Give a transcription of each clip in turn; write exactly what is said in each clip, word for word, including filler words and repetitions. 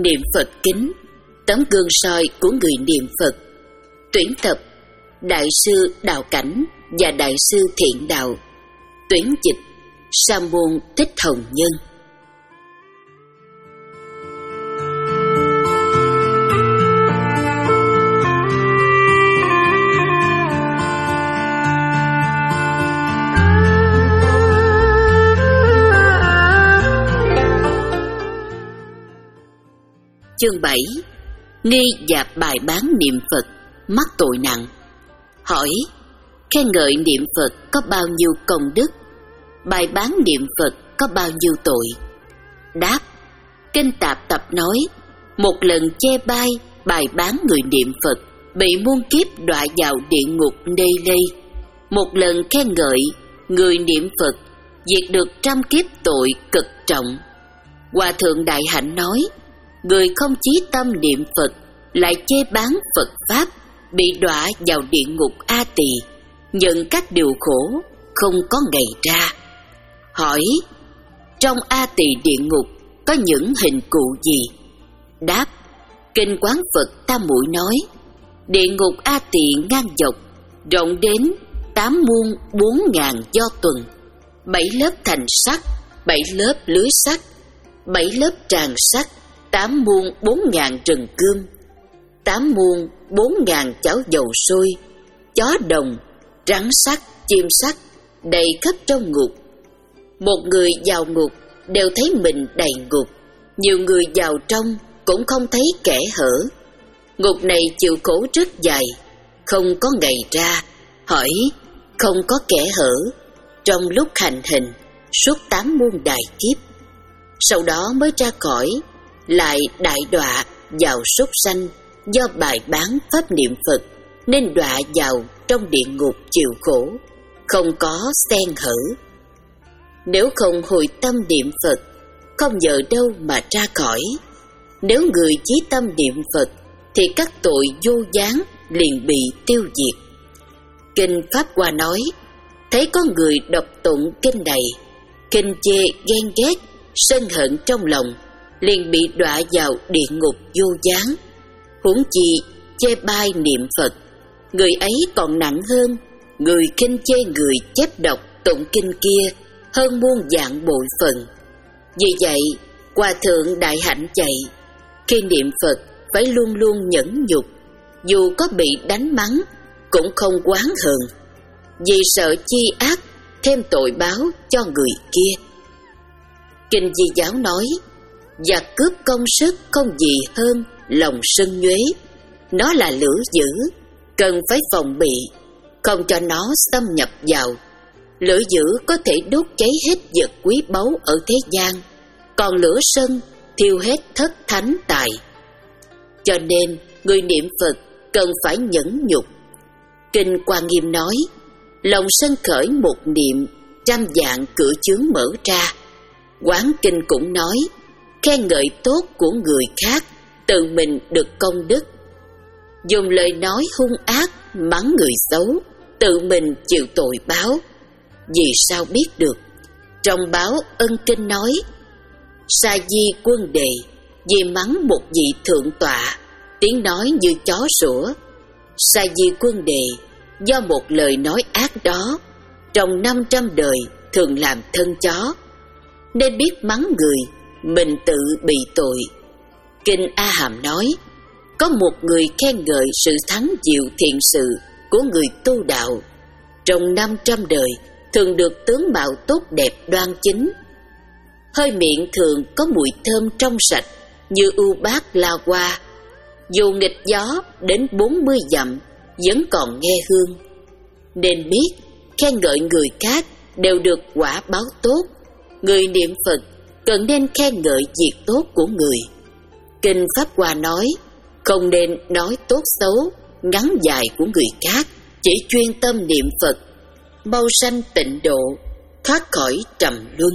Niệm Phật kính, tấm gương soi của người niệm Phật. Tuyển tập Đại sư Đạo Cảnh và Đại sư Thiện Đạo. Tuyển dịch Sa môn Thích Hồng Nhân. Chương bảy. Nghi và bài bán niệm Phật mắc tội nặng. Hỏi: khen ngợi niệm Phật có bao nhiêu công đức? Bài bán niệm Phật có bao nhiêu tội? Đáp: Kinh Tạp Tập nói, một lần chê bai bài bán người niệm Phật bị muôn kiếp đọa vào địa ngục nê lây. Một lần khen ngợi người niệm Phật diệt được trăm kiếp tội cực trọng. Hòa thượng Đại Hạnh nói, người không chí tâm niệm Phật lại chê bán Phật Pháp bị đọa vào địa ngục A Tỳ, nhận các điều khổ không có ngày ra. Hỏi: trong A Tỳ địa ngục có những hình cụ gì? Đáp: Kinh Quán Phật Tam Muội nói, địa ngục A Tỳ ngang dọc, rộng đến tám muôn bốn ngàn do tuần, bảy lớp thành sắt, bảy lớp lưới sắt, bảy lớp tràng sắt, tám muôn bốn ngàn rừng cươm, tám muôn bốn ngàn chảo dầu sôi, chó đồng, rắn sắt, chim sắt đầy khắp trong ngục. Một người vào ngục đều thấy mình đầy ngục, nhiều người vào trong cũng không thấy kẽ hở. Ngục này chịu khổ rất dài, không có ngày ra. Hỏi: không có kẽ hở trong lúc hành hình suốt tám muôn đại kiếp, sau đó mới ra khỏi, lại đại đọa vào súc sanh do bài bán pháp niệm Phật nên đọa vào trong địa ngục chịu khổ, không có xen hở. Nếu không hồi tâm niệm Phật, không nhờ đâu mà ra khỏi. Nếu người chí tâm niệm Phật thì các tội vô gián liền bị tiêu diệt. Kinh Pháp Hoa nói, thấy có người đọc tụng kinh này, kinh chê ghen ghét, sân hận trong lòng, liền bị đọa vào địa ngục vô gián. Huống chi chê bai niệm Phật, người ấy còn nặng hơn người khinh chê người chép đọc tụng kinh kia hơn muôn vạn bội phần. Vì vậy, Hòa thượng Đại Hạnh dạy, khi niệm Phật phải luôn luôn nhẫn nhục, dù có bị đánh mắng cũng không oán hờn, vì sợ chi ác thêm tội báo cho người kia. Kinh Di Giáo nói, giặc cướp công sức không gì hơn lòng sân nhuế. Nó là lửa dữ, cần phải phòng bị, không cho nó xâm nhập vào. Lửa dữ có thể đốt cháy hết vật quý báu ở thế gian, còn lửa sân thiêu hết thất thánh tài. Cho nên người niệm Phật cần phải nhẫn nhục. Kinh Quan Nghiêm nói, lòng sân khởi một niệm, trăm vạn cửa chướng mở ra. Quán Kinh cũng nói, khen ngợi tốt của người khác, tự mình được công đức. Dùng lời nói hung ác mắng người xấu, tự mình chịu tội báo. Vì sao biết được? Trong báo Ân Kinh nói, Sa Di Quân Đề vì mắng một vị thượng tọa, tiếng nói như chó sủa. Sa Di Quân Đề do một lời nói ác đó, trong năm trăm đời thường làm thân chó, nên biết mắng người, mình tự bị tội. Kinh A Hàm nói, có một người khen ngợi sự thắng diệu thiện sự của người tu đạo, trong năm trăm đời thường được tướng mạo tốt đẹp đoan chính. Hơi miệng thường có mùi thơm trong sạch như ưu bát la hoa, dù nghịch gió đến bốn mươi dặm vẫn còn nghe hương. Nên biết khen ngợi người khác đều được quả báo tốt. Người niệm Phật cần nên khen ngợi việc tốt của người. Kinh Pháp Hoa nói, không nên nói tốt xấu, ngắn dài của người khác, chỉ chuyên tâm niệm Phật, mau sanh tịnh độ, thoát khỏi trầm luân.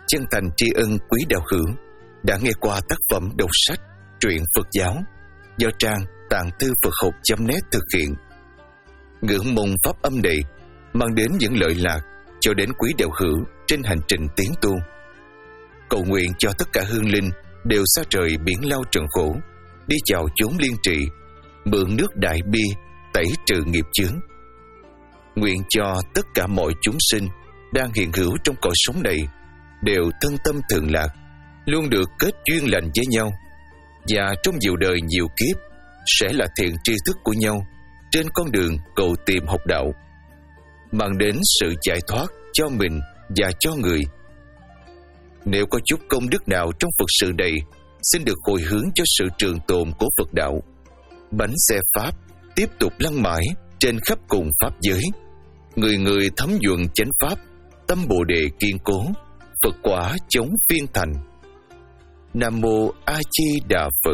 chân thành tri ân quý đạo hữu đã nghe qua tác phẩm đọc sách truyện Phật giáo do trang Tạng Thư Phật Học chấm net thực hiện. Ngưỡng mong pháp âm này mang đến những lợi lạc cho đến quý đạo hữu trên hành trình tiến tu. Cầu nguyện cho tất cả hương linh đều xa rời biển lao trần khổ, đi vào chốn liên trị, mượn nước đại bi tẩy trừ nghiệp chướng. Nguyện cho tất cả mọi chúng sinh đang hiện hữu trong cõi sống này đều thân tâm thường lạc, luôn được kết duyên lành với nhau, và trong nhiều đời nhiều kiếp sẽ là thiện tri thức của nhau trên con đường cầu tìm học đạo, mang đến sự giải thoát cho mình và cho người. Nếu có chút công đức nào trong Phật sự này, xin được hồi hướng cho sự trường tồn của Phật đạo. Bánh xe Pháp tiếp tục lăn mãi trên khắp cùng Pháp giới. Người người thấm nhuận chánh Pháp, tâm Bồ Đề kiên cố, Phật quả chống phiên thành. Nam Mô A Di Đà Phật.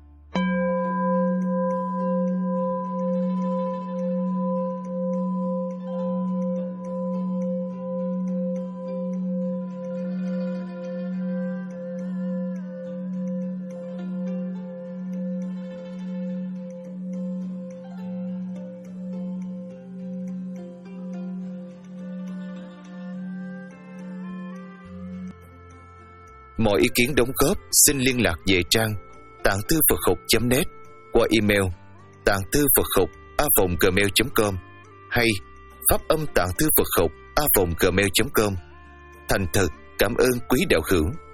Mọi ý kiến đóng góp xin liên lạc về trang tạng thư Phật học chấm net qua email tạng thư Phật học a vòng gmail chấm com hay pháp âm tạng thư Phật học a vòng gmail chấm com. Thành thật cảm ơn quý đạo hữu.